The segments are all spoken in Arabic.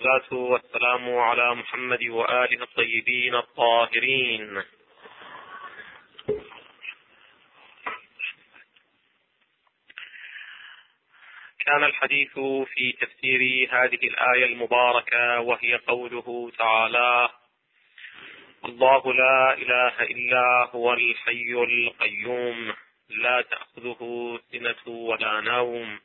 والصلاة والسلام على محمد وآله الطيبين الطاهرين. كان الحديث في تفسير هذه الآية المباركة، وهي قوله تعالى: الله لا إله إلا هو الحي القيوم لا تأخذه سنة ولا نوم.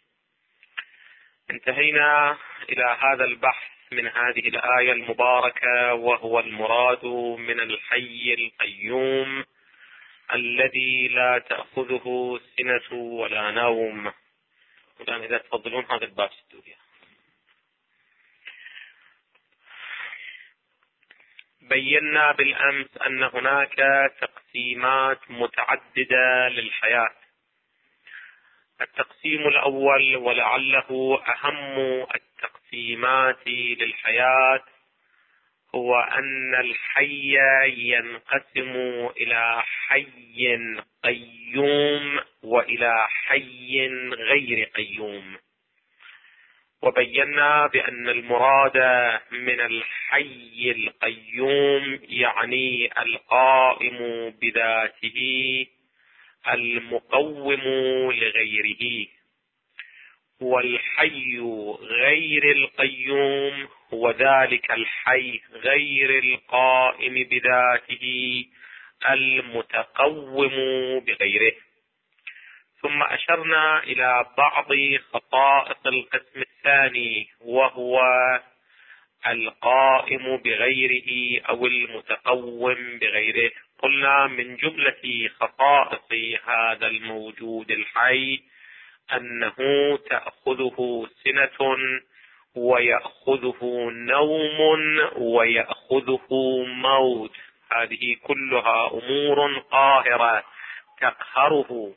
انتهينا إلى هذا البحث من هذه الآية المباركة، وهو المراد من الحي القيوم الذي لا تأخذه سنة ولا نوم. الآن إذا تفضلون هذا الباب ستوريا. بينا بالأمس أن هناك تقسيمات متعددة للحياة. التقسيم الأول ولعله أهم التقسيمات للحياة هو أن الحي ينقسم إلى حي قيوم وإلى حي غير قيوم. وبينا بأن المراد من الحي القيوم يعني القائم بذاته المقوم لغيره، والحي غير القيوم هو ذلك الحي غير القائم بذاته المتقوم بغيره. ثم أشرنا إلى بعض خصائص القسم الثاني، وهو القائم بغيره أو المتقوم بغيره. قلنا من جملة خصائص هذا الموجود الحي أنه تأخذه سنة ويأخذه نوم ويأخذه موت. هذه كلها أمور قاهرة تقهره.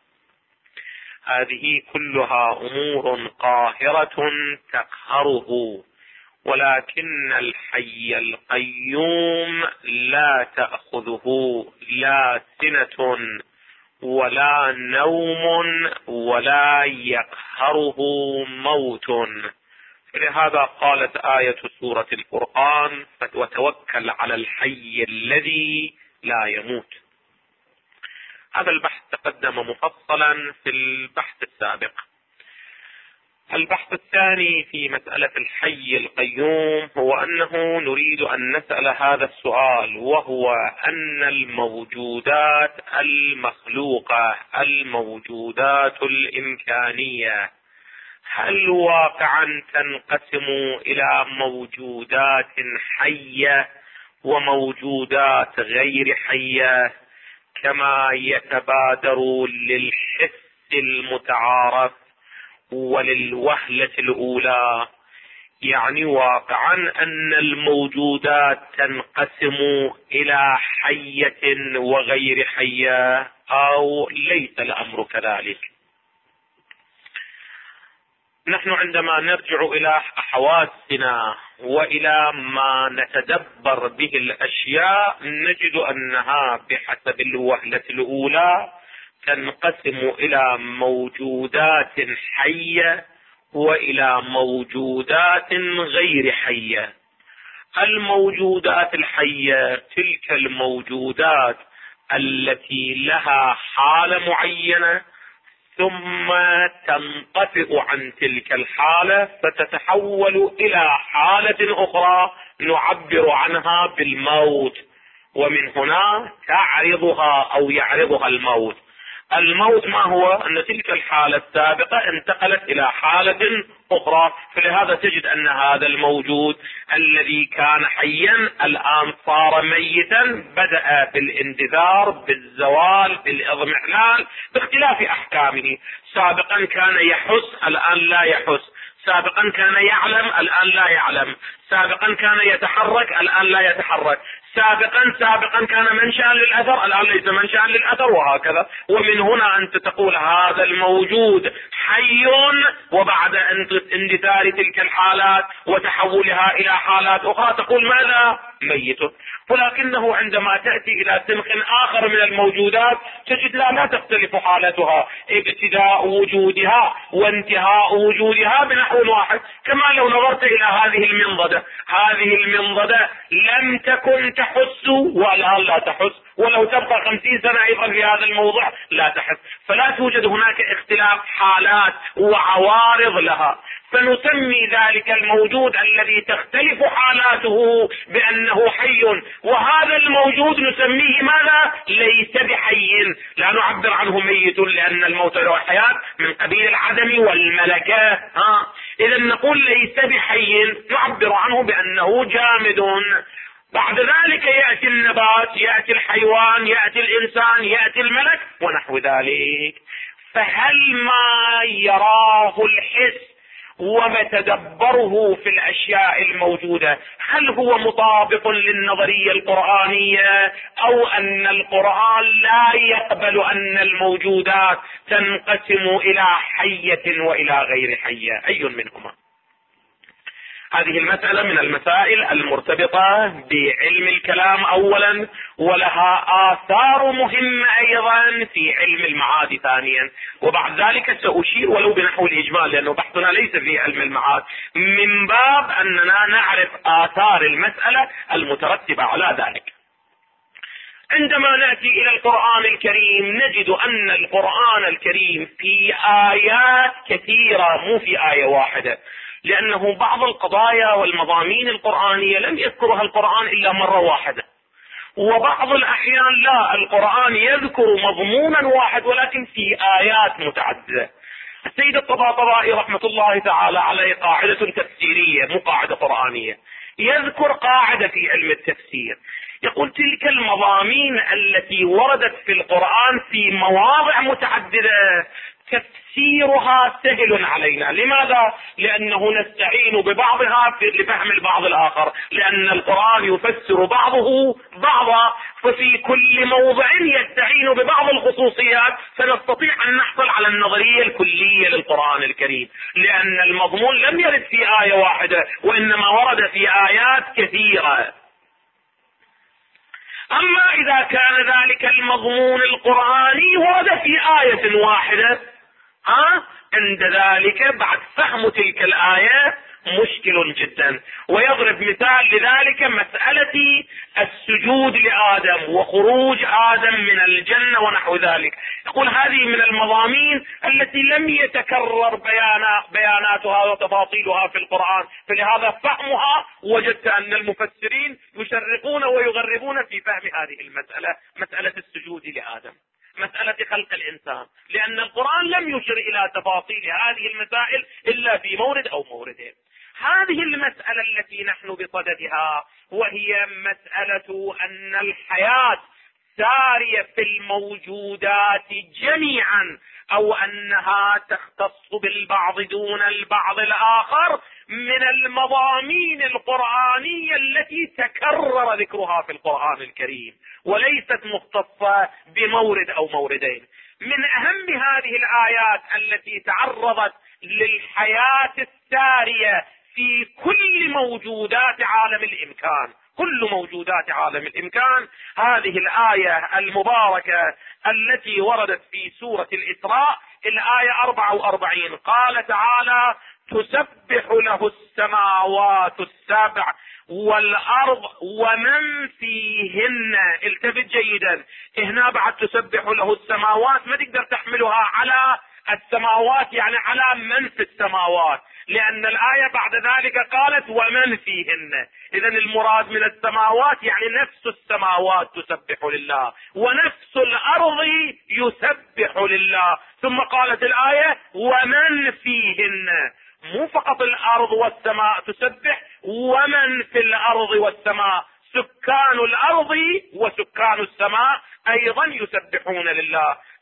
هذه كلها أمور قاهرة تقهره. ولكن الحي القيوم لا تأخذه لا سنة ولا نوم ولا يقهره موت. فلهذا قالت آية سورة القرآن: وتوكل على الحي الذي لا يموت. هذا البحث تقدم مفصلا في البحث السابق. البحث الثاني في مسألة الحي القيوم هو أنه نريد أن نسأل هذا السؤال، وهو أن الموجودات المخلوقة، الموجودات الإمكانية، هل واقعا تنقسم إلى موجودات حية وموجودات غير حية كما يتبادر للحس المتعارف وللوهلة الأولى؟ يعني واقعا أن الموجودات تنقسم إلى حية وغير حية، أو ليس الأمر كذلك؟ نحن عندما نرجع إلى حواسنا وإلى ما نتدبر به الأشياء نجد أنها بحسب الوهلة الأولى تنقسم إلى موجودات حية وإلى موجودات غير حية. الموجودات الحية تلك الموجودات التي لها حالة معينة ثم تنطفئ عن تلك الحالة فتتحول إلى حالة أخرى نعبر عنها بالموت، ومن هنا تعرضها أو يعرضها الموت. الموت ما هو؟ أن تلك الحالة السابقة انتقلت إلى حالة أخرى. فلهذا تجد أن هذا الموجود الذي كان حيا الآن صار ميتا، بدأ بالاندثار، بالزوال، بالإضمحلال، باختلاف أحكامه. سابقا كان يحس الآن لا يحس، سابقا كان يعلم الآن لا يعلم، سابقا كان يتحرك الآن لا يتحرك، سابقا كان منشأ للأثر، الآن ليس منشأ للأثر، وهكذا. ومن هنا أنت تقول هذا الموجود حي، وبعد اندثار تلك الحالات وتحولها إلى حالات أخرى تقول ماذا؟ ميت. ولكنه عندما تأتي إلى سمخ آخر من الموجودات تجد لا تختلف حالتها، ابتداء وجودها وانتهاء وجودها بنحو واحد. كما لو نظرت إلى هذه المنضدة لم تكن تحس والآن لا تحس، ولو تبقى 50 سنة أيضا في هذا الموضع لا تحس. فلا توجد هناك اختلاف حالات وعوارض لها، فنسمي ذلك الموجود الذي تختلف حالاته بأنه حي، وهذا الموجود نسميه ماذا؟ ليس بحي. لا نعبر عنه ميت، لأن الموت والحياة من قبيل العدم والملكة. إذا نقول ليس بحي، نعبر عنه بأنه جامد. بعد ذلك يأتي النبات، يأتي الحيوان، يأتي الإنسان، يأتي الملك ونحو ذلك. فهل ما يراه الحس ومتدبره في الأشياء الموجودة هل هو مطابق للنظرية القرآنية، أو أن القرآن لا يقبل أن الموجودات تنقسم إلى حية وإلى غير حية؟ أي منهما؟ هذه المسألة من المسائل المرتبطة بعلم الكلام أولا، ولها آثار مهمة أيضا في علم المعاد ثانيا، وبعد ذلك سأشير ولو بنحو الإجمال، لأنه بحثنا ليس في علم المعاد، من باب أننا نعرف آثار المسألة المترتبة على ذلك. عندما نأتي إلى القرآن الكريم نجد أن القرآن الكريم في آيات كثيرة، مو في آية واحدة، لأنه بعض القضايا والمضامين القرآنية لم يذكرها القرآن إلا مرة واحدة، وبعض الأحيان لا، القرآن يذكر مضمونا واحد ولكن في آيات متعددة. السيد الطباطبائي رحمة الله تعالى عليه قاعدة تفسيرية مو قاعدة قرآنية، يذكر قاعدة في علم التفسير، يقول تلك المضامين التي وردت في القرآن في مواضع متعددة تفسيرها سهل علينا. لماذا؟ لأنه نستعين ببعضها لفهم البعض الآخر، لأن القرآن يفسر بعضه بعضا، ففي كل موضع يستعين ببعض الخصوصيات فنستطيع أن نحصل على النظرية الكلية للقرآن الكريم، لأن المضمون لم يرد في آية واحدة وإنما ورد في آيات كثيرة. أما إذا كان ذلك المضمون القرآني ورد في آية واحدة، عند ذلك بعد فهم تلك الآية مشكل جدا. ويضرب مثال لذلك مسألة السجود لآدم وخروج آدم من الجنة ونحو ذلك، يقول هذه من المضامين التي لم يتكرر بياناتها وتفاصيلها في القرآن، فلهذا فهمها وجدت أن المفسرين يشرقون ويغربون في فهم هذه المسألة، مسألة السجود لآدم، مسألة خلق الإنسان، لأن القرآن لم يشر إلى تفاصيل هذه المسائل إلا في مورد أو موردين. هذه المسألة التي نحن بصددها وهي مسألة أن الحياة سارية في الموجودات جميعا، أو أنها تختص بالبعض دون البعض الآخر، من المضامين القرآنية التي تكرر ذكرها في القرآن الكريم وليست مختصة بمورد أو موردين. من أهم هذه الآيات التي تعرضت للحياة السارية في كل موجودات عالم الإمكان، كل موجودات عالم الإمكان، هذه الآية المباركة التي وردت في سورة الإسراء، الآية 44، قال تعالى: تسبح له السماوات السبع والأرض ومن فيهن. التفت جيدا، هنا بعد تسبح له السماوات ما تقدر تحملها على السماوات يعني على من في السماوات، لأن الآية بعد ذلك قالت ومن فيهن، إذا المراد من السماوات يعني نفس السماوات تسبح لله ونفس الأرض يسبح لله، ثم قالت الآية ومن فيهن، مو فقط الأرض والسماء تسبح، ومن في الأرض والسماء، سكان الأرض وسكان السماء أيضا يسبحون لله.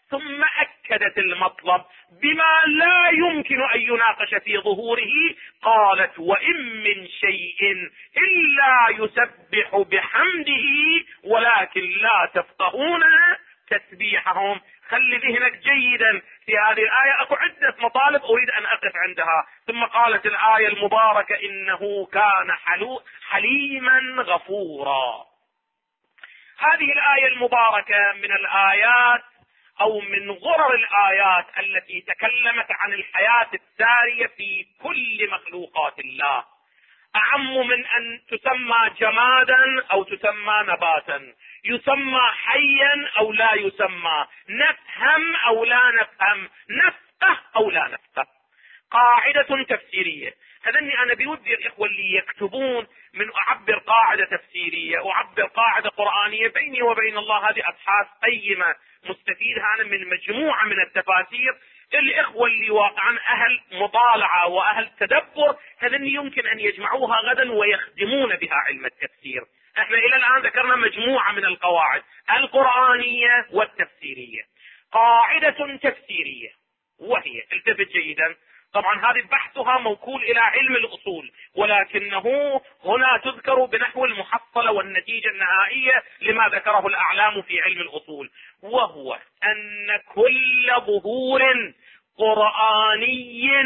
ثم أكدت المطلب بما لا يمكن أن يناقش في ظهوره. قالت: وإن من شيء إلا يسبح بحمده ولكن لا تفقهون تسبيحهم. خلي ذهنك جيدا في هذه الآية، أكو عدة مطالب أريد أن أقف عندها. ثم قالت الآية المباركة: إنه كان حليما غفورا. هذه الآية المباركة من الآيات أو من غرر الآيات التي تكلمت عن الحياة السارية في كل مخلوقات الله، أعم من أن تسمى جمادا أو تسمى نباتا، يسمى حيا أو لا يسمى، نفهم أو لا نفهم، نفقه أو لا نفقه. قاعدة تفسيرية. هذني أنا بودي الإخوة اللي يكتبون من أعبر قاعدة تفسيرية، أعبر قاعدة قرآنية بيني وبين الله. هذه أبحاث قيمة مستفيدها أنا من مجموعة من التفاسير. الإخوة اللي واقعا أهل مطالعة وأهل تدبر، هذني يمكن أن يجمعوها غدا ويخدمون بها علم التفسير. احنا إلى الآن ذكرنا مجموعة من القواعد القرآنية والتفسيرية. قاعدة تفسيرية وهي، التفت جيدا، طبعا هذه بحثها موكول الى علم الاصول، ولكنه هنا تذكر بنحو المحصلة والنتيجة النهائية لما ذكره الاعلام في علم الاصول، وهو ان كل ظهور قرآني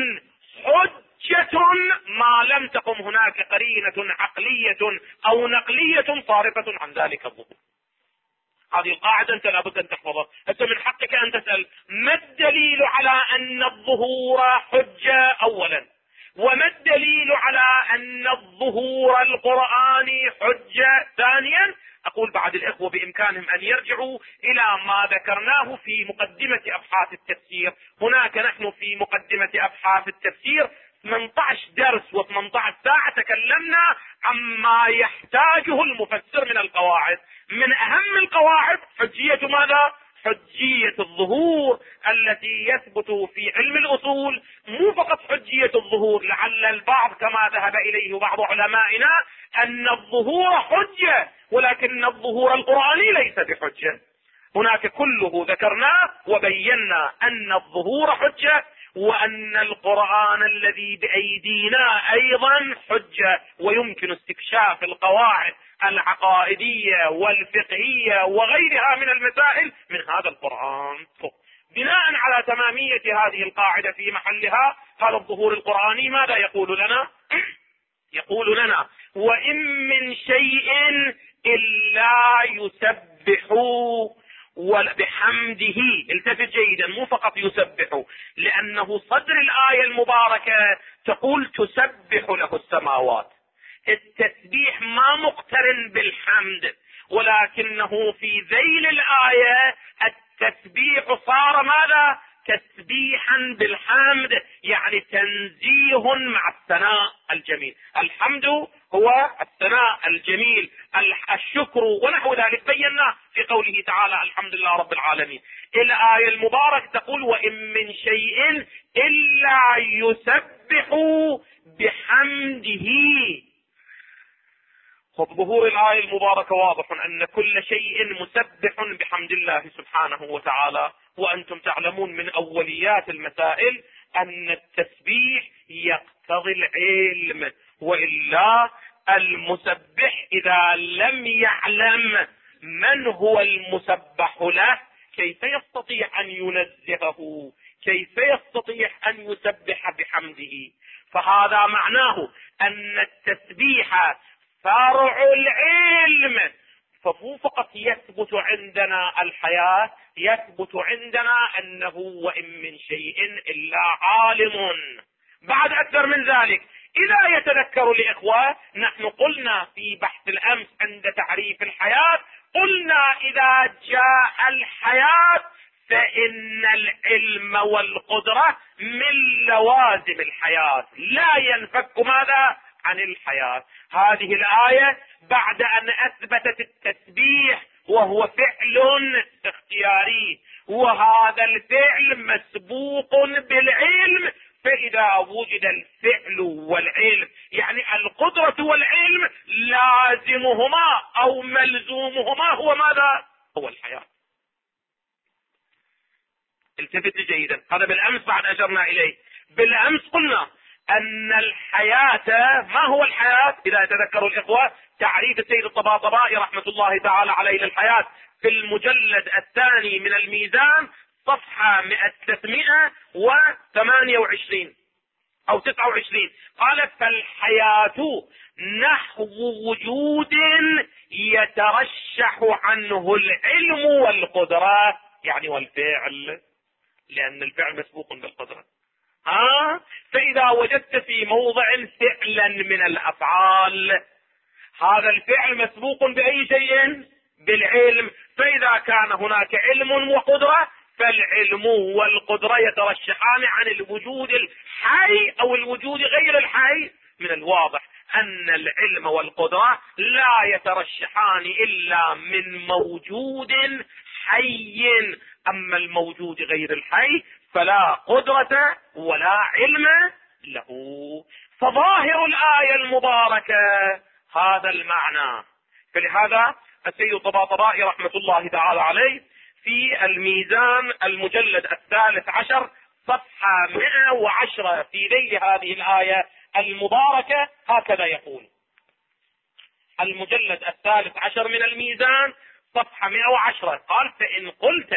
حجة ما لم تقم هناك قرينة عقلية او نقلية صارفة عن ذلك الظهور. هذه القاعدة انت لابد ان تحفظها. انت من حقك ان تسأل: ما الدليل على ان الظهور حجة اولا؟ وما الدليل على ان الظهور القرآني حجة ثانيا؟ اقول بعد الاخوة بامكانهم ان يرجعوا الى ما ذكرناه في مقدمة ابحاث التفسير. هناك نحن في مقدمة ابحاث التفسير 18 درس و18 ساعة تكلمنا عما يحتاجه المفسر من القواعد. من اهم القواعد حجية ماذا؟ حجية الظهور التي يثبت في علم الاصول. مو فقط حجية الظهور، لعل البعض كما ذهب اليه بعض علمائنا ان الظهور حجة، ولكن الظهور القرآني ليس بحجة. هناك كله ذكرناه وبينا ان الظهور حجة، وان القرآن الذي بايدينا ايضا حجة، ويمكن استكشاف القواعد العقائدية والفقهية وغيرها من المسائل من هذا القرآن. بناء على تمامية هذه القاعدة في محلها، هذا الظهور القرآني ماذا يقول لنا؟ يقول لنا: وإن من شيء إلا يسبح وبحمده. التفت جيدا، مو فقط يسبح، لأنه صدر الآية المباركة تقول تسبح له السماوات. التسبيح ما مقترن بالحمد، ولكنه في ذيل الآية التسبيح صار ماذا؟ تسبيحا بالحمد، يعني تنزيه مع الثناء الجميل. الحمد هو الثناء الجميل، الشكر ونحو ذلك، بيناه في قوله تعالى: الحمد لله رب العالمين. الآية المباركة تقول: وإن من شيء إلا يسبح بحمده. ظهور الآية المباركة واضح أن كل شيء مسبح بحمد الله سبحانه وتعالى. وأنتم تعلمون من أوليات المسائل أن التسبيح يقتضي العلم، وإلا المسبح إذا لم يعلم من هو المسبح له كيف يستطيع أن ينزهه؟ كيف يستطيع أن يسبح بحمده؟ فهذا معناه أن التسبيح فرع العلم، فمو فقط يثبت عندنا الحياة، يثبت عندنا أنه وإن من شيء إلا عالم. بعد أكثر من ذلك، إذا يتذكر الإخوة، نحن قلنا في بحث الأمس عند تعريف الحياة، قلنا إذا جاء الحياة فإن العلم والقدرة من لوازم الحياة، لا ينفك ماذا؟ عن الحياة. هذه الآية بعد أن أثبتت التسبيح وهو فعل اختياري، وهذا الفعل مسبوق بالعلم، فإذا وجد الفعل والعلم يعني القدرة والعلم، لازمهما أو ملزومهما هو ماذا؟ هو الحياة. التفت جيدا، هذا بالأمس بعد أشرنا إليه. بالأمس قلنا أن الحياة، ما هو الحياة؟ إذا يتذكروا الإخوة تعريف السيد الطباطبائي رحمة الله تعالى عليه للحياة في المجلد الثاني من الميزان صفحة 328 أو 29، قال: فالحياة نحو وجود يترشح عنه العلم والقدرة، يعني والفعل، لأن الفعل مسبوق بالقدرة. فإذا وجدت في موضع فعلا من الأفعال، هذا الفعل مسبوق بأي شيء؟ بالعلم. فإذا كان هناك علم وقدرة، فالعلم والقدرة يترشحان عن الوجود الحي أو الوجود غير الحي. من الواضح أن العلم والقدرة لا يترشحان إلا من موجود حي، أما الموجود غير الحي فلا قدرة ولا علم له. فظاهر الآية المباركة هذا المعنى. فلهذا السيد الطباطبائي رحمة الله تعالى عليه في الميزان المجلد 13 صفحة 110 في ذيل هذه الآية المباركة هكذا يقول: المجلد 13 من الميزان صفحة 110، قال: فإن قلت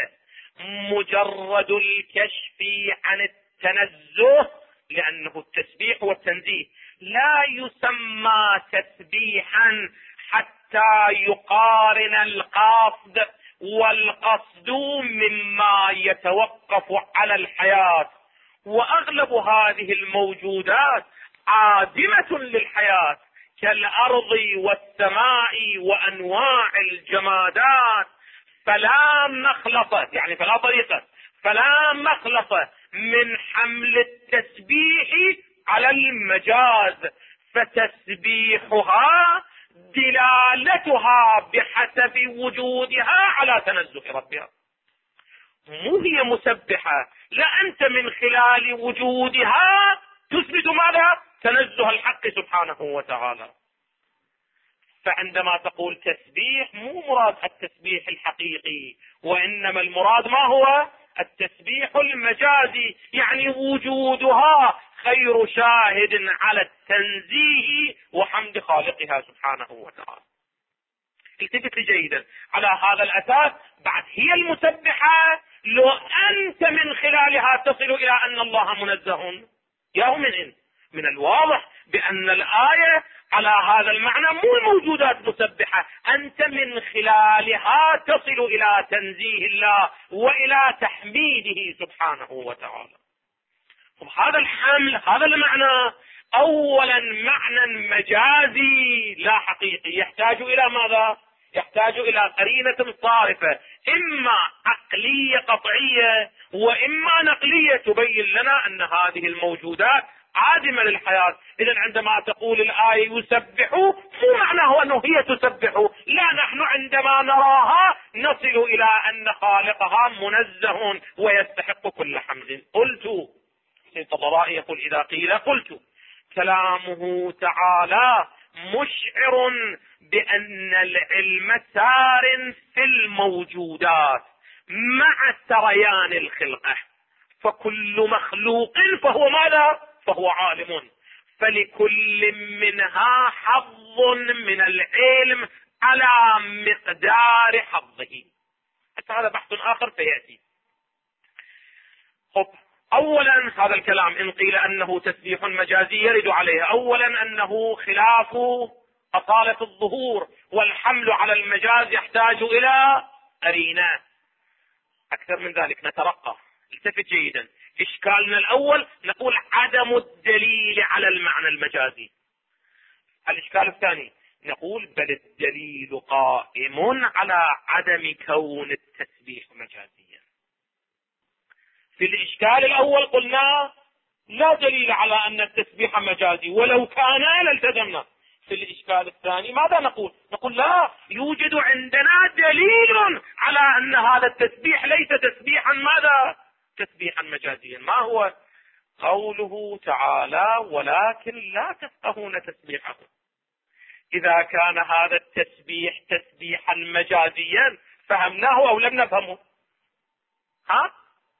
مجرد الكشف عن التنزه، لأنه التسبيح والتنزيه لا يسمى تسبيحا حتى يقارن القاصد والقصد مما يتوقف على الحياة، وأغلب هذه الموجودات عادمة للحياة كالأرض والسماء وأنواع الجمادات، فلا مخلصة، يعني فلا طريقة، فلا مخلصة من حمل التسبيح على المجاز، فتسبيحها دلالتها بحسب وجودها على تنزه ربها. مو هي مسبحة، لا أنت من خلال وجودها تثبت ماذا؟ تنزه الحق سبحانه وتعالى. فعندما تقول تسبيح، مو مراد التسبيح الحقيقي، وإنما المراد ما هو؟ التسبيح المجازي، يعني وجودها خير شاهد على التنزيه وحمد خالقها سبحانه وتعالى. التفت جيدا على هذا الأساس، بعد هي المسبحة لو أنت من خلالها تصل إلى أن الله منزه، يا من الواضح بأن الآية على هذا المعنى مو الموجودات مسبحة، أنت من خلالها تصل إلى تنزيه الله وإلى تحميده سبحانه وتعالى. هذا الحمل، هذا المعنى أولا معنى مجازي لا حقيقي، يحتاج إلى ماذا؟ يحتاج إلى قرينة صارفة، إما عقلية قطعية وإما نقلية تبين لنا أن هذه الموجودات عادمة للحياة. إذا عندما تقول الآية يسبح، مو معناه أنه هي تسبح، لا، نحن عندما نراها نصل إلى أن خالقها منزه ويستحق كل حمد. قلت، الطبرائي يقول: إذا قيل قلت، كلامه تعالى مشعر بأن العلم سار في الموجودات مع سريان الخلقة، فكل مخلوق فهو ماذا؟ فهو عالم، فلكل منها حظ من العلم على مقدار حظه. هذا بحث آخر سيأتي. أولا هذا الكلام إن قيل أنه تسبيح مجازي يرد عليه أولا أنه خلاف أصالة الظهور، والحمل على المجاز يحتاج إلى قرينة. أكثر من ذلك نترقى، التفت جيدا. إشكالنا الأول نقول عدم الدليل على المعنى المجازي. الإشكال الثاني نقول بل الدليل قائم على عدم كون التسبيح مجازيا. في الإشكال الأول قلنا لا دليل على أن التسبيح مجازي، ولو كان لالتزمنا. في الإشكال الثاني ماذا نقول؟ نقول لا، يوجد عندنا دليل على أن هذا التسبيح ليس تسبيحا ماذا؟ تسبيحا مجازيا. ما هو؟ قوله تعالى: ولكن لا تفقهون تسبيحه. إذا كان هذا التسبيح تسبيحا مجازيا فهمناه أو لم نفهمه؟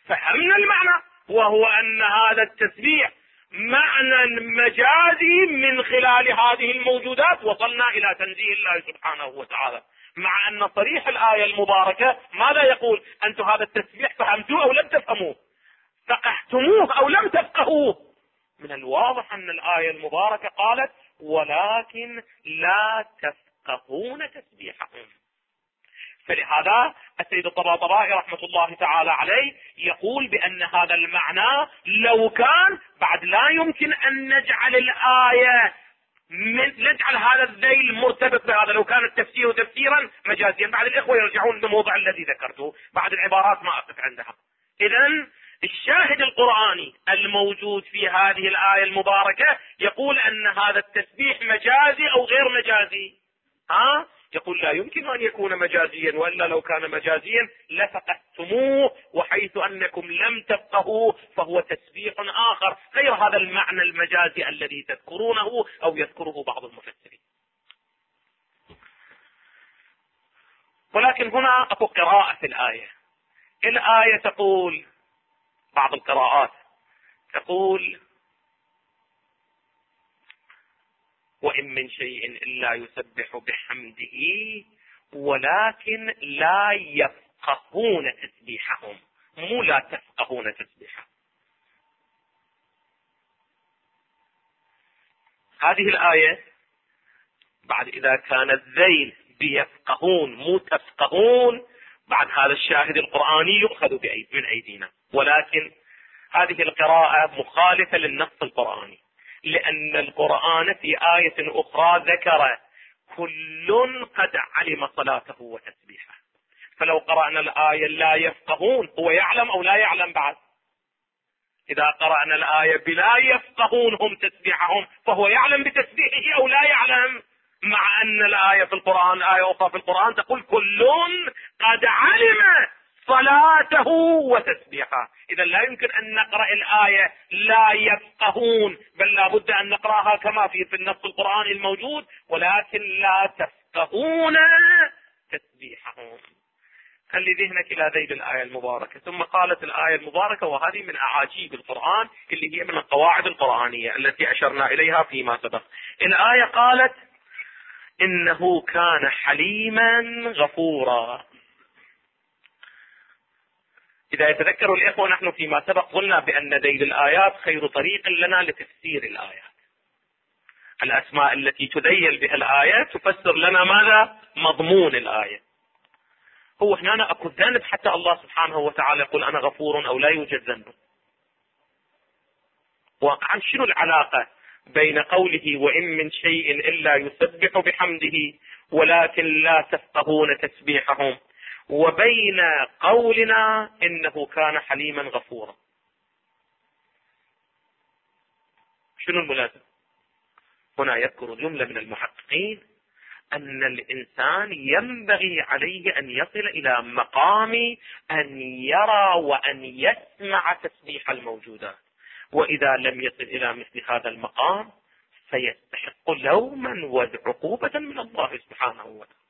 فهمنا المعنى، وهو أن هذا التسبيح معنى مجازي من خلال هذه الموجودات، وصلنا إلى تنزيه الله سبحانه وتعالى. مع أن صريح الآية المباركة ماذا يقول؟ أنتم هذا التسبيح فهمتوه أو لم تفهموه؟ فقهتموه أو لم تفقهوه؟ من الواضح أن الآية المباركة قالت ولكن لا تفقهون تسبيحهم. فلهذا السيد الطباطبائي رحمة الله تعالى عليه يقول بأن هذا المعنى لو كان بعد لا يمكن أن نجعل الآية نجعل هذا الذيل مرتبط بهذا، لو كان التفسير تفسيرا مجازيا. بعد الإخوة يرجعون للموضع الذي ذكرته، بعد العبارات ما أقف عندها. إذن الشاهد القرآني الموجود في هذه الآية المباركة يقول أن هذا التسبيح مجازي أو غير مجازي. يقول لا يمكن أن يكون مجازيا، وإلا لو كان مجازيا لفقهتموه، وحيث أنكم لم تفقهوه فهو تسبيح آخر غير هذا المعنى المجازي الذي تذكرونه أو يذكره بعض المفسرين. ولكن هنا أكو قراءة في الآية. الآية تقول، بعض القراءات تقول وإن من شيء إلا يسبح بحمده ولكن لا يفقهون تسبيحهم، مو لا تفقهون تسبيحهم. هذه الآية بعد إذا كان الذيل بيفقهون مو تفقهون، بعد هذا الشاهد القرآني يؤخذ من أيدينا. ولكن هذه القراءة مخالفة للنص القرآني، لأن القرآن في آية أخرى ذكر كل قد علم صلاته وتسبيحه. فلو قرأنا الآية لا يفقهون، هو يعلم أو لا يعلم بعد؟ إذا قرأنا الآية بلا يفقهون هم تسبيحهم فهو يعلم بتسبيحه أو لا يعلم؟ مع أن الآية في القرآن، آية أخرى في القرآن تقول كل قد علم صلاته وتسبيحه. إذا لا يمكن أن نقرأ الآية لا يفقهون، بل لا بد أن نقرأها كما في النص القرآني الموجود ولكن لا تفقهون تسبيحهم. خلي ذهنك إلى ذيل الآية المباركة. ثم قالت الآية المباركة، وهذه من أعاجيب القرآن اللي هي من القواعد القرآنية التي أشرنا إليها فيما سبق. الآية قالت إنه كان حليما غفورا. إذا يتذكروا الإخوة نحن فيما سبق قلنا بأن ذيل الآيات خير طريق لنا لتفسير الآيات. الأسماء التي تذيل بها الآية تفسر لنا ماذا؟ مضمون الآية. هو هنا أكو ذنب حتى الله سبحانه وتعالى يقول أنا غفور أو لا يوجد ذنب؟ واقعا شنو العلاقة بين قوله وإن من شيء إلا يسبح بحمده ولكن لا تفقهون تسبيحهم وبين قولنا إنه كان حليما غفورا؟ شنو الملازم؟ هنا يذكر جملة من المحققين أن الإنسان ينبغي عليه أن يصل إلى مقام أن يرى وأن يسمع تسبيح الموجودات، وإذا لم يصل إلى مثل هذا المقام فيستحق لوما وعقوبة من الله سبحانه وتعالى.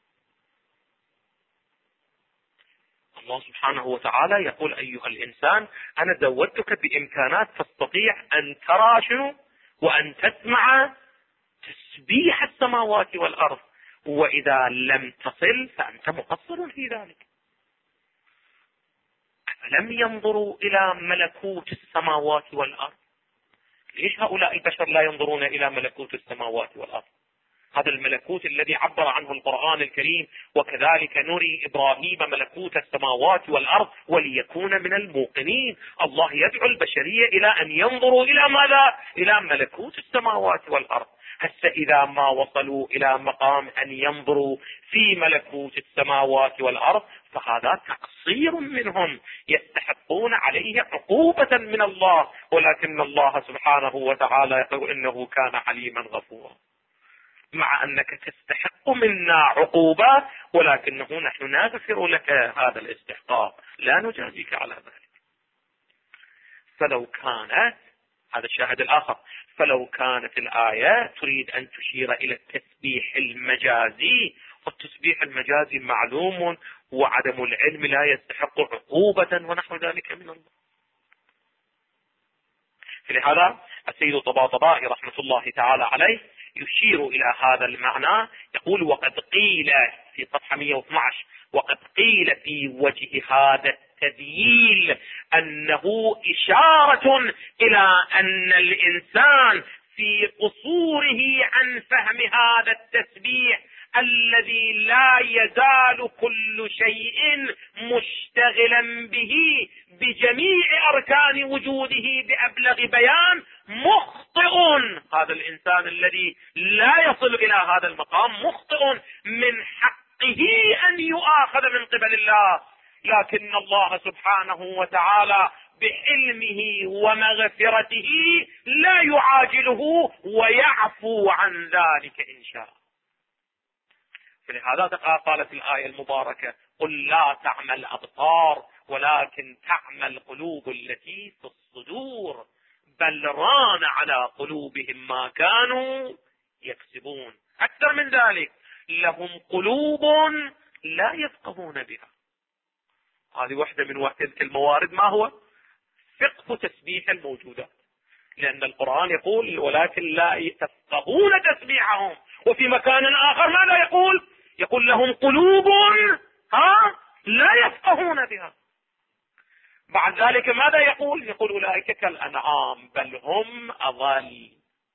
الله سبحانه وتعالى يقول أيها الإنسان أنا زودتك بإمكانات تستطيع أن ترى شنو وأن تسمع تسبيح السماوات والأرض، وإذا لم تصل فأنت مقصر في ذلك. أفلم ينظروا إلى ملكوت السماوات والأرض؟ ليش هؤلاء البشر لا ينظرون إلى ملكوت السماوات والأرض؟ هذا الملكوت الذي عبر عنه القرآن الكريم وكذلك نري إبراهيم ملكوت السماوات والأرض وليكون من الموقنين. الله يدعو البشرية إلى أن ينظروا إلى ماذا؟ إلى ملكوت السماوات والأرض. حتى إذا ما وصلوا إلى مقام أن ينظروا في ملكوت السماوات والأرض فهذا تقصير منهم يستحقون عليه عقوبة من الله، ولكن الله سبحانه وتعالى يقول إنه كان حليما غفورا. مع أنك تستحق منا عقوبة ولكنه نحن نغفر لك هذا الاستحقاق، لا نجازيك على ذلك. فلو كانت، هذا الشاهد الآخر، فلو كانت الآية تريد أن تشير إلى التسبيح المجازي، والتسبيح المجازي معلوم وعدم العلم لا يستحق عقوبة ونحو ذلك من الله. فلهذا السيد طباطبائي رحمة الله تعالى عليه يشير إلى هذا المعنى، يقول: وقد قيل في صفحة 112: وقد قيل في وجه هذا التذييل أنه إشارة إلى أن الإنسان في قصوره عن فهم هذا التسبيح الذي لا يزال كل شيء مشتغلا به بجميع أركان وجوده بأبلغ بيان مخطئ. هذا الإنسان الذي لا يصل إلى هذا المقام مخطئ، من حقه أن يؤاخذ من قبل الله، لكن الله سبحانه وتعالى بحلمه ومغفرته لا يعاجله ويعفو عن ذلك إن شاء. فلهذا قالت الآية المباركة: قل لا تعمى الأبصار ولكن تعمى القلوب التي في الصدور بل ران على قلوبهم ما كانوا يكسبون. أكثر من ذلك: لهم قلوب لا يفقهون بها. هذه واحدة من تلك الموارد. ما هو فقه تسبيح الموجودات؟ لأن القرآن يقول: ولكن لا تفقهون تسبيحهم. وفي مكان آخر ماذا يقول؟ يقول: لهم قلوب لا يفقهون بها. بعد ذلك ماذا يقول؟ يقول: أولئك كالأنعام بل هم أضل.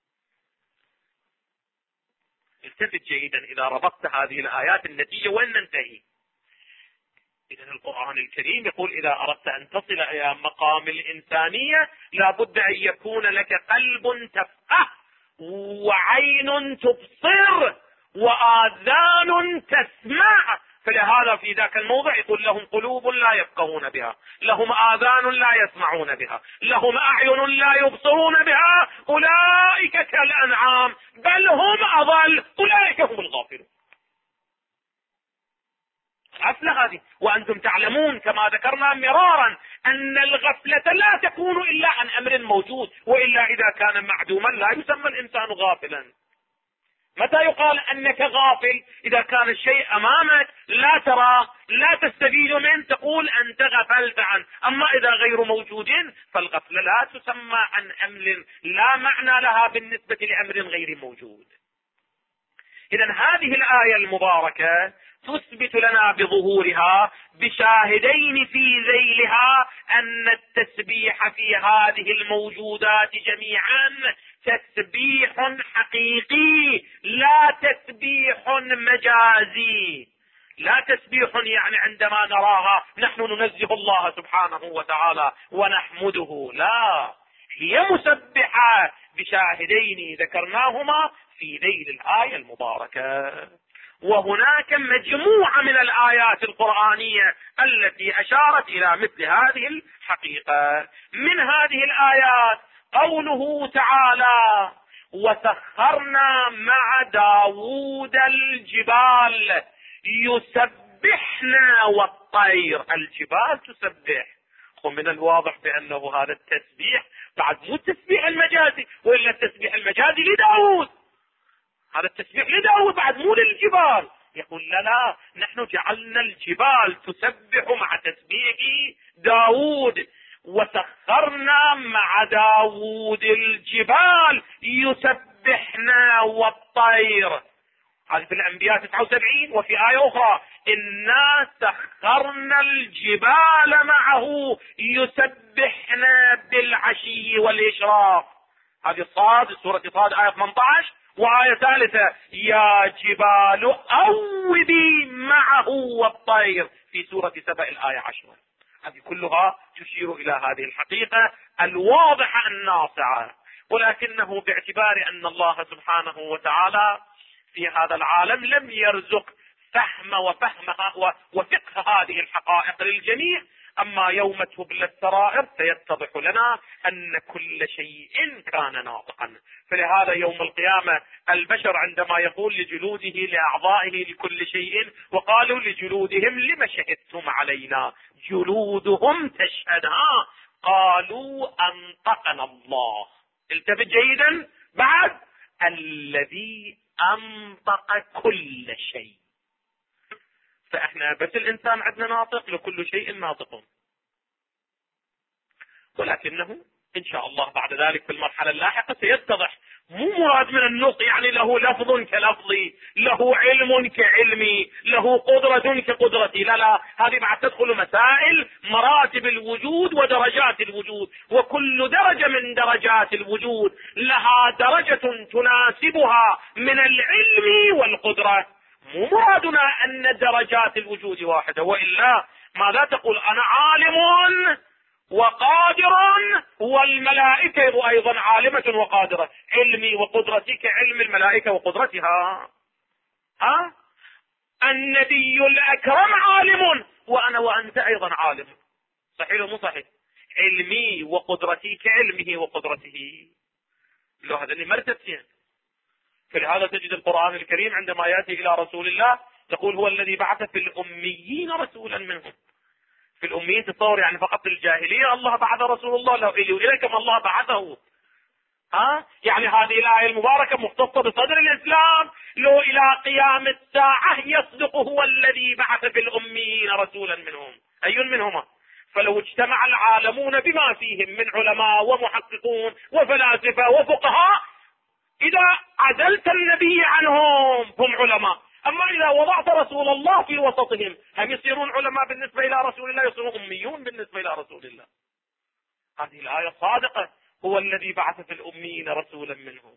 التفت جيدا إذا ربطت هذه الآيات، النتيجة وين ننتهي؟ إذن القرآن الكريم يقول: إذا أردت أن تصل إلى مقام الإنسانية لابد أن يكون لك قلب تفقه وعين تبصر وآذان تسمع. فلهذا في ذاك الموضع يقول: لهم قلوب لا يفقهون بها، لهم آذان لا يسمعون بها، لهم أعين لا يبصرون بها، أولئك كالأنعام بل هم أضل، أولئك هم الغافلون. غفلة هذه، وأنتم تعلمون كما ذكرنا مرارا أن الغفلة لا تكون إلا عن أمر موجود، وإلا إذا كان معدوما لا يسمى الإنسان غافلا. متى يقال أنك غافل؟ إذا كان الشيء أمامك لا ترى لا تستفيد منه تقول أنت غفلت عنه. أما إذا غير موجود فالغفلة لا تسمى عن أمر لا معنى لها بالنسبة لأمر غير موجود. إذن هذه الآية المباركة تثبت لنا بظهورها بشاهدين في ذيلها أن التسبيح في هذه الموجودات جميعا تسبيح حقيقي لا تسبيح مجازي. لا تسبيح يعني عندما نراها نحن ننزه الله سبحانه وتعالى ونحمده، لا، هي مسبحة بشاهدين ذكرناهما في ذيل الآية المباركة. وهناك مجموعة من الآيات القرآنية التي أشارت إلى مثل هذه الحقيقة. من هذه الآيات قوله تعالى: وسخرنا مع داود الجبال يسبحنا والطير. الجبال تسبح، ومن الواضح بأنه هذا التسبيح بعد مو التسبيح المجازي، وإلا التسبيح المجازي لداود، هذا التسبيح لداود بعد مو للجبال. يقول: لا نحن جعلنا الجبال تسبح مع تسبيح داود. وسخرنا مع داود الجبال يسبحنا والطير. هذه في الأنبياء 79. وفي آية أخرى: إنا سخرنا الجبال معه يسبحنا بالعشي والإشراق. هذه صاد، سورة صاد آية 18. وآية ثالثة: يا جبال أوبي معه والطير في سورة سبأ الآية 10. هذه كلها تشير إلى هذه الحقيقة الواضحة الناصعة. ولكنه باعتبار أن الله سبحانه وتعالى في هذا العالم لم يرزق فهم وفقه هذه الحقائق للجميع، أما يوم تبلى السرائر سيتضح لنا أن كل شيء كان ناطقا. فلهذا يوم القيامة البشر عندما يقول لجلوده لأعضائه لكل شيء وقالوا لجلودهم: لم شهدتم علينا؟ جلودهم تشهد. قالوا: أنطقنا الله. التفت جيدا بعد: الذي أنطق كل شيء. فإحنا بس الإنسان عندنا ناطق، لكل شيء ناطق، ولكنه إن شاء الله بعد ذلك في المرحلة اللاحقة سيتضح. مو مراد من النطق يعني له لفظ كلفظي، له علم كعلمي، له قدرة كقدرتي، لا، هذه بعد تدخل مسائل مراتب الوجود ودرجات الوجود، وكل درجة من درجات الوجود لها درجة تناسبها من العلم والقدرة. مو مرادنا أن درجات الوجود واحدة، وإلا ماذا تقول؟ أنا عالم وقادر والملائكة أيضا عالمة وقادرة، علمي وقدرتي كعلم الملائكة وقدرتها. النبي الأكرم عالم وأنا وأنت أيضا عالم، صحيح ومو صحيح؟ علمي وقدرتي كعلمه وقدرته، لو هذا اللي مرتبتين. فلهذا تجد القرآن الكريم عندما يأتي إلى رسول الله يقول هو الذي بعث في الأميين رسولا منهم. في الأميين تتصور يعني فقط الجاهلية الله بعث رسول الله، لو إليكم الله بعثه. يعني هذه الآية المباركة مختصة بصدر الإسلام، لو إلى قيام الساعة يصدق هو الذي بعث في الأميين رسولا منهم. أي منهما؟ فلو اجتمع العالمون بما فيهم من علماء ومحققون وفلاسفة وفقهاء، إذا عدلت النبي عنهم هم علماء، أما إذا وضعت رسول الله في وسطهم هم يصيرون علماء بالنسبة إلى رسول الله، يصيرون أميون بالنسبة إلى رسول الله. هذه الآية صادقة، هو الذي بعث في الأميين رسولا منهم.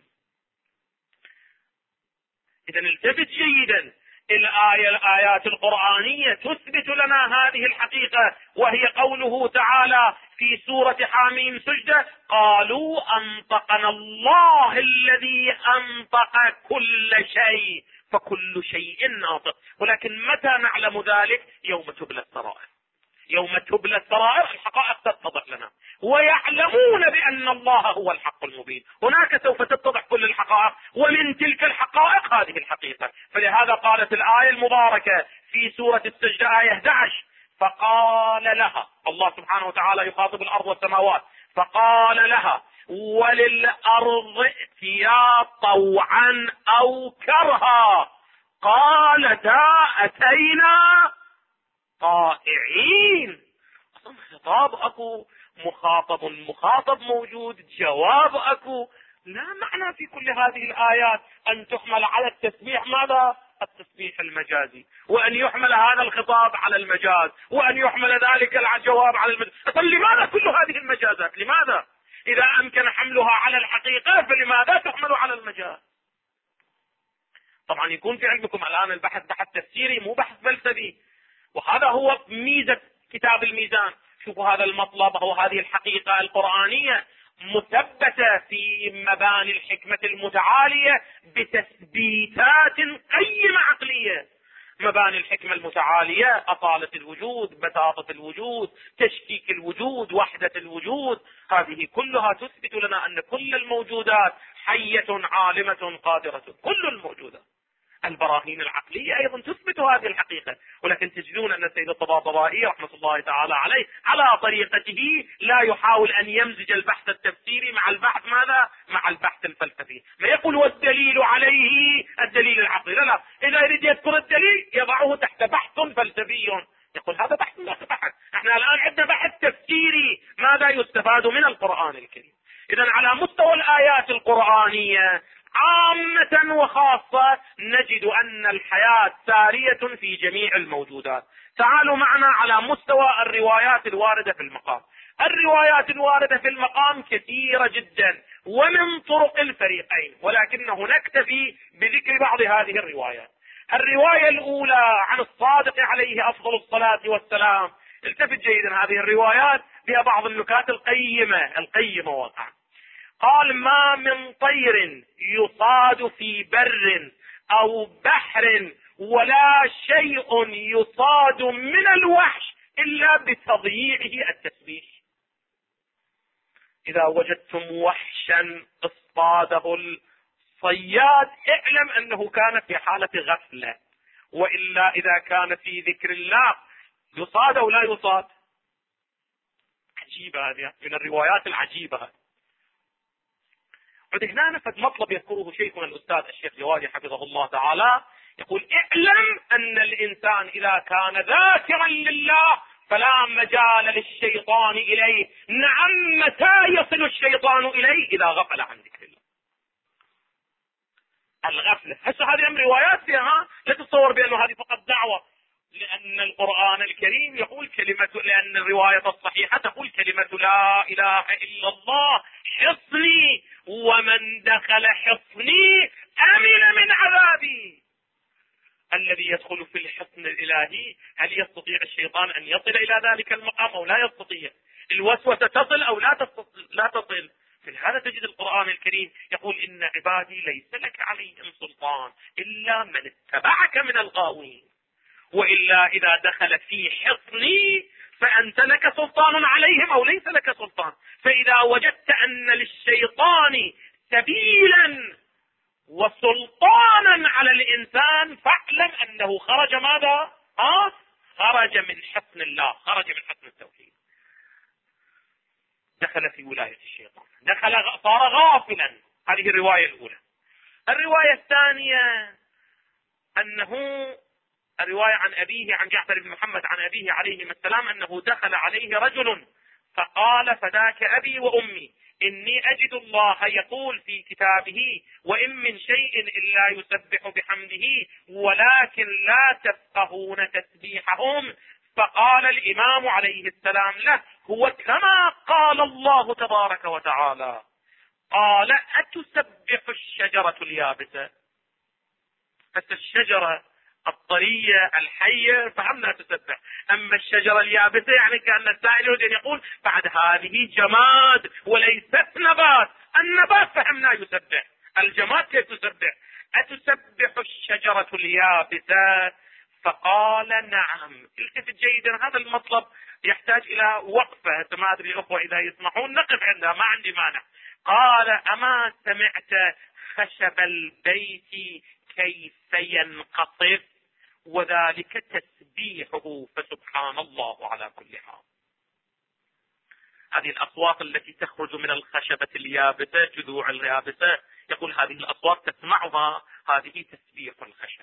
إذا التفت جيدا، الآيات القرآنية تثبت لنا هذه الحقيقة، وهي قوله تعالى في سورة حاميم سجدة: قالوا أنطقنا الله الذي أنطق كل شيء فكل شيء ناطق. ولكن متى نعلم ذلك؟ يوم تبلى السرائر. يوم تبلى السرائر الحقائق تتضح لنا، ويعلمون بأن الله هو الحق المبين. هناك سوف تتضح كل الحقائق، ومن تلك الحقائق هذه الحقيقة. فلهذا قالت الآية المباركة في سورة السجدة آية 11: فقال لها، الله سبحانه وتعالى يخاطب الأرض والسماوات، فقال لها وللأرض ائتيا طوعا أو كرها قالتا أتينا طائعين. أصلا خطاب أكو، مخاطب موجود، جواب أكو. لا معنى في كل هذه الآيات أن تحمل على التسبيح ماذا؟ التسبيح المجازي، وأن يحمل هذا الخطاب على المجاز، وأن يحمل ذلك الجواب على المجاز. طيب لماذا كل هذه المجازات؟ لماذا؟ إذا أمكن حملها على الحقيقة فلماذا تحمل على المجاز؟ طبعا يكون في علمكم الآن البحث بحث تفسيري مو بحث فلسفي، وهذا هو ميزة كتاب الميزان. شوفوا هذا المطلب أو هذه الحقيقة القرآنية مثبتة في مباني الحكمة المتعالية بتثبيتات قيمة عقلية. مباني الحكمة المتعالية: أصالة الوجود، بساطة الوجود، تشكيك الوجود، وحدة الوجود. هذه كلها تثبت لنا أن كل الموجودات حية عالمة قادرة، كل الموجودات. البراهين العقلية أيضا تثبت هذه الحقيقة، ولكن تجدون أن السيد الطباطبائي رحمة الله تعالى عليه على طريقته لا يحاول أن يمزج البحث التفسيري مع البحث ماذا؟ مع البحث الفلسفي. ما يقول والدليل عليه الدليل العقلي، لا، إذا يريد يذكر الدليل يضعه تحت بحث فلسفي، يقول هذا بحث لا بحث. احنا الآن عندنا بحث تفسيري، ماذا يستفاد من القرآن الكريم؟ إذا على مستوى الآيات القرآنية عامة وخاصة نجد أن الحياة سارية في جميع الموجودات. تعالوا معنا على مستوى الروايات الواردة في المقام. الروايات الواردة في المقام كثيرة جدا ومن طرق الفريقين، ولكنه نكتفي بذكر بعض هذه الروايات. الرواية الأولى عن الصادق عليه أفضل الصلاة والسلام. التفت جيدا، هذه الروايات فيها بعض النكات القيمة واقعا. قال: ما من طير يصاد في بر أو بحر ولا شيء يصاد من الوحش إلا بتضييعه التسبيح. إذا وجدتم وحشا اصطاده الصياد اعلم أنه كان في حالة غفلة، وإلا إذا كان في ذكر الله يصاد أو لا يصاد. عجيبة هذه، من الروايات العجيبة. هنا نفذ مطلب يذكره شيخنا الأستاذ الشيخ جوادي حفظه الله تعالى، يقول: اعلم أن الإنسان إذا كان ذاكرا لله فلا مجال للشيطان إليه. نعم، متى يصل الشيطان إليه؟ إذا غفل عن ذكر الله. الغفلة هسه هذه من روايات فيها، لا تتصور بأنه هذه فقط دعوة، لأن القرآن الكريم يقول لأن الرواية الصحيحة تقول كلمة لا إله إلا الله حصني، ومن دخل حصني أمن من عذابي. الذي يدخل في الحصن الإلهي، هل يستطيع الشيطان أن يصل إلى ذلك المقام أو لا يستطيع؟ الوسوسة تصل أو لا تصل؟ فلهذا تجد القرآن الكريم يقول إن عبادي ليس لك عليهم سلطان إلا من اتبعك من الغاوين، وإلا إذا دخل في حصني فأنت لك سلطان عليهم أو ليس لك سلطان. فإذا وجدت أن للشيطان سبيلا وسلطانا على الإنسان فاعلم أنه خرج ماذا؟ خرج من حصن الله، خرج من حصن التوحيد، دخل في ولاية الشيطان، صار غافلا. هذه الرواية الأولى. الرواية الثانية أنه الرواية عن أبيه، عن جعفر بن محمد عن أبيه عليه السلام، أنه دخل عليه رجل فقال فداك أبي وأمي إني أجد الله يقول في كتابه وإن من شيء إلا يسبح بحمده ولكن لا تفقهون تسبيحهم. فقال الإمام عليه السلام له هو كما قال الله تبارك وتعالى. قال أتسبح الشجرة اليابسة؟ بس الشجرة الطرية الحية فهمنا تسبح، أما الشجرة اليابسة يعني كأن السائل يريد أن يقول بعد هذه جماد وليست نبات. النبات فهمنا يسبح، الجماد كيف تسبح؟ أتسبح الشجرة اليابسة؟ فقال نعم. التفت جيدا، هذا المطلب يحتاج إلى وقفة، ما أدري الأخوة إذا يسمحون نقف عندها، ما عندي مانع. قال أما سمعت خشب البيت كيف ينقطف؟ وذلك تسبيحه فسبحان الله على كل حال. هذه الأصوات التي تخرج من الخشبة اليابسة، جذوع اليابسة، يقول هذه الأصوات تسمعها، هذه تسبيح الخشب.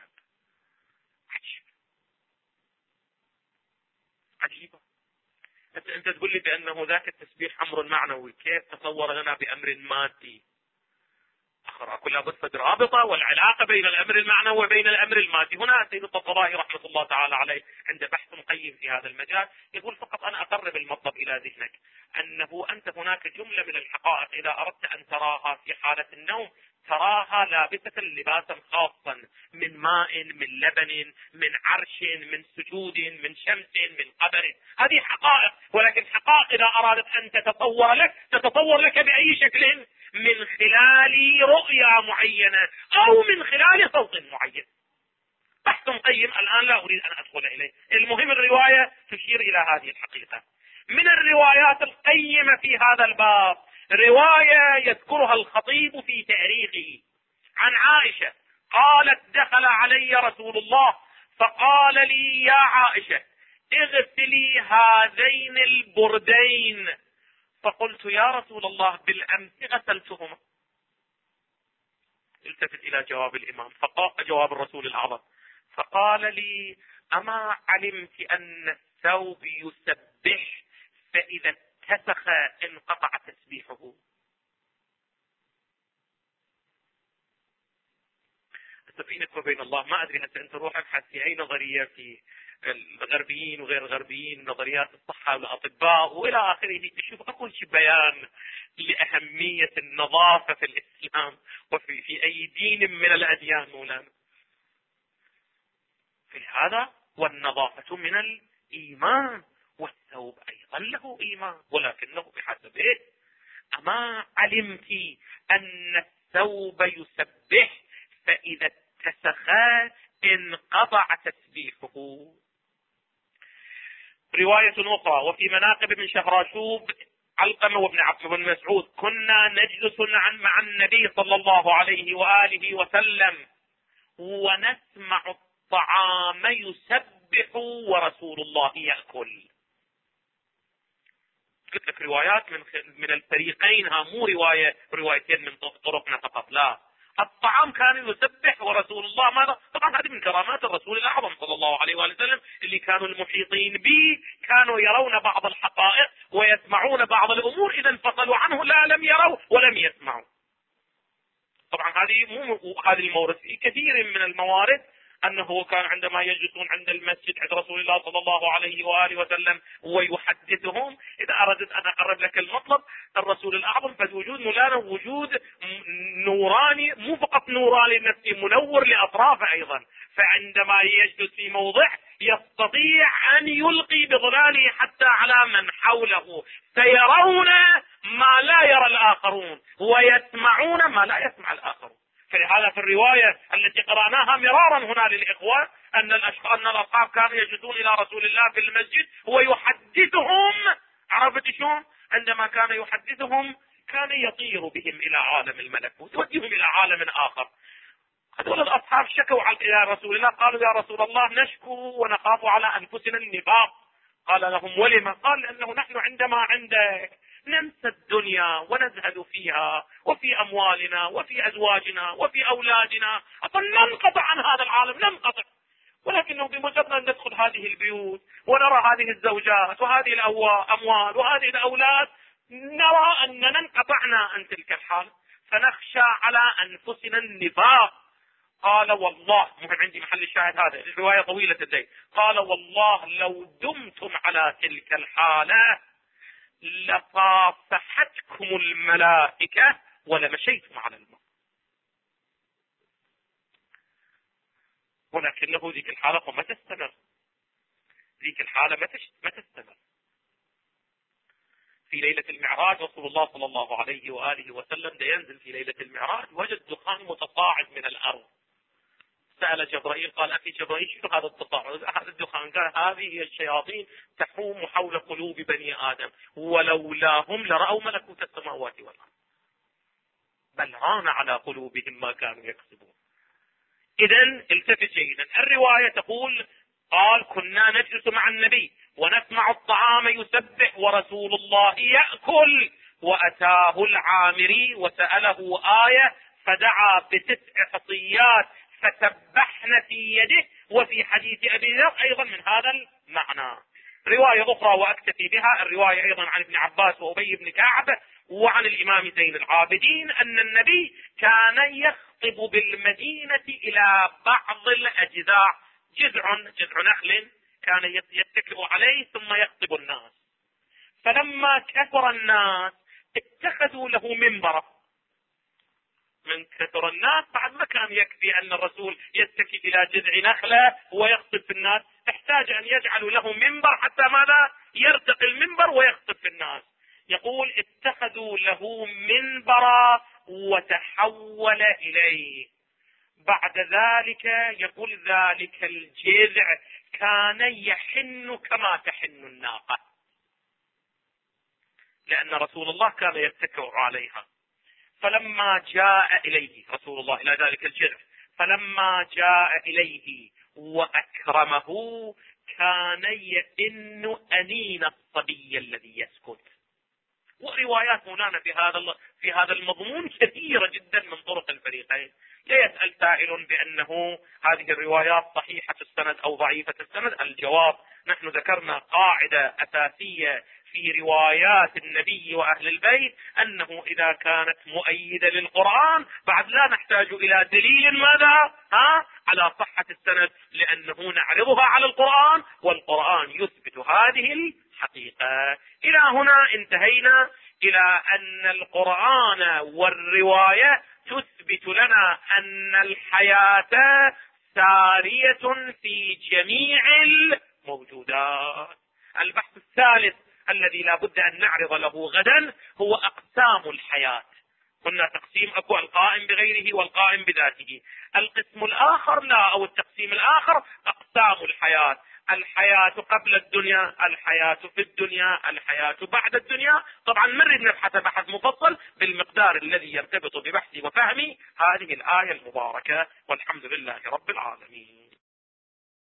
عجيبة. أنت تقول لي بأنه ذاك التسبيح أمر معنوي، كيف تصور لنا بأمر مادي؟ كلها بصفة رابطة والعلاقة بين الأمر المعنوي وبين الأمر المادي. هنا السيد الطبراني رحمة الله تعالى عليه عند بحث قيم في هذا المجال يقول فقط أنا أقرب المطلب إلى ذهنك أنه أنت هناك جملة من الحقائق إذا أردت أن تراها في حالة النوم تراها لابسة لباسا خاصا من ماء، من لبن، من عرش، من سجود، من شمس، من قمر. هذه حقائق، ولكن حقائق إذا أرادت أن تتصور لك بأي شكل؟ من خلال رؤية معينة أو من خلال صوت معين. بحث قيم الآن لا أريد أن أدخل إليه، المهم الرواية تشير إلى هذه الحقيقة. من الروايات القيمة في هذا الباب رواية يذكرها الخطيب في تاريخه عن عائشة قالت دخل علي رسول الله فقال لي يا عائشة اغسلي هذين البردين، فقلت يا رسول الله بالأمس غسلتهما. التفت إلى جواب الإمام جواب الرسول الأعظم فقال لي أما علمت أن الثوب يسبح فإذا اتسخ انقطع تسبيحه؟ بينك وبين الله ما أدري هسه أنت روح ابحث في أي نظرية في الغربيين وغير الغربيين، نظريات الصحة والأطباء وإلى آخره، تشوف أكو شيء بيان لأهمية النظافة في الإسلام وفي أي دين من الأديان مولانا. في هذا والنظافة من الإيمان، والثوب أيضا له إيمان ولكنه بحسبه. أما علمت أن الثوب يسبح فإذا اتسخ انقطع تسبيحه. رواية أخرى وفي مناقب ابن شهراشوب علقمة وابن عبد بن مسعود كنا نجلس مع النبي صلى الله عليه وآله وسلم ونسمع الطعام يسبح ورسول الله يأكل. قلت لك روايات من الفريقين، مو روايتين من طرقنا فقط، لا، الطعام كان يسبح ورسول الله ماذا؟ طبعا هذه من كرامات الرسول الأعظم صلى الله عليه وآله وسلم اللي كانوا المحيطين به كانوا يرون بعض الحقائق ويسمعون بعض الأمور، إذا انفصلوا عنه لا لم يروا ولم يسمعوا. طبعا هذه المورد في كثير من الموارد أنه كان عندما يجلسون عند المسجد عند رسول الله صلى الله عليه وآله وسلم ويحدثهم. إذا أردت أن أقرب لك المطلب، الرسول الأعظم فوجود مولانا وجود نوراني، مو فقط نوراني لنفسه، منور لأطرافه أيضا. فعندما يجلس في موضع يستطيع أن يلقي بظلاله حتى على من حوله، فيرون ما لا يرى الآخرون ويسمعون ما لا يسمع الآخرون. فلهذا في الرواية التي قرأناها مرارا هنا للإخوة أن الأصحاب كانوا يجلسون إلى رسول الله في المسجد ويحدثهم. عرفت شلون؟ عندما كان يحدثهم كان يطير بهم إلى عالم الملكوت، يوديهم إلى عالم آخر. هذول الأصحاب شكوا إلى رسول الله، قالوا يا رسول الله نشكو ونخاف على أنفسنا النفاق. قال لهم ولما؟ قال لأنه نحن عندما عندك ننسى الدنيا ونزهد فيها وفي أموالنا وفي أزواجنا وفي أولادنا، أقول ننقطع عن هذا العالم، ننقطع. ولكنه بمجرد أن ندخل هذه البيوت ونرى هذه الزوجات وهذه الأموال وهذه الأولاد نرى أننا انقطعنا عن تلك الحال، فنخشى على أنفسنا النفاق. قال والله، مهم عندي محل الشاهد هذا، الرواية طويلة الدين. قال والله لو دمتم على تلك الحالة لصافحتكم الملائكة ولمشيتم على الماء. ولكنه ذيك الحالة ما تستمر، ذيك الحالة ما تستمر. في ليلة المعراج رسول الله صلى الله عليه وآله وسلم ينزل في ليلة المعراج، وجد دخان متصاعد من الأرض. سأل جبرائيل، قال أخي جبرائيل شنو هذا التصاعد، هذا الدخان؟ قال هذه هي الشياطين تحوم حول قلوب بني آدم، ولولاهم لرأوا ملكوت السماوات والأرض، بل ران على قلوبهم ما كانوا يكسبون. إذن التفت جيدا، الرواية تقول قال كنا نجلس مع النبي ونسمع الطعام يسبح ورسول الله يأكل، وأتاه العامري وسأله آية فدعا بتسع حصيات فسبحن في يده. وفي حديث أبي ذر أيضا من هذا المعنى. رواية أخرى وأكتفي بها، الرواية أيضا عن ابن عباس وأبي بن كعب وعن الإمام زين العابدين أن النبي كان يخطب بالمدينة إلى بعض الأجزاء، جذع نخل كان يتكئ عليه ثم يخطب الناس. فلما كثر الناس اتخذوا له منبرا. من كثر الناس بعد ما كان يكفي أن الرسول يتكئ إلى جذع نخلة ويخطب في الناس، احتاج أن يجعلوا له منبر حتى ماذا؟ يرتقي المنبر ويخطب في الناس. يقول اتخذوا له منبرا وتحول إليه. بعد ذلك يقول ذلك الجذع كان يحن كما تحن الناقة، لأن رسول الله كان يتكئ عليها. فلما جاء إليه رسول الله إلى ذلك الجذع، فلما جاء إليه وأكرمه كان يئن أنين الصبي الذي يسكت. وروايات مولانا في هذا المضمون كثيرة جدا من طرق الفريقين. لا يسأل سائل بأنه هذه الروايات صحيحة السند أو ضعيفة السند. الجواب نحن ذكرنا قاعدة أساسية في روايات النبي وأهل البيت أنه إذا كانت مؤيدة للقرآن بعد لا نحتاج إلى دليل ماذا؟ على صحة السند، لأنه نعرضها على القرآن والقرآن يثبت هذه الحقيقة. إلى هنا انتهينا إلى أن القرآن والرواية تثبت لنا أن الحياة سارية في جميع الموجودات. البحث الثالث الذي لا بد أن نعرض له غدا هو أقسام الحياة. قلنا تقسيم أكو القائم بغيره والقائم بذاته. القسم الآخر أو التقسيم الآخر أقسام الحياة: الحياة قبل الدنيا، الحياة في الدنيا، الحياة بعد الدنيا. طبعا نريد نبحث بحث مفصل بالمقدار الذي يرتبط ببحثي وفهمي هذه الآية المباركة، والحمد لله رب العالمين.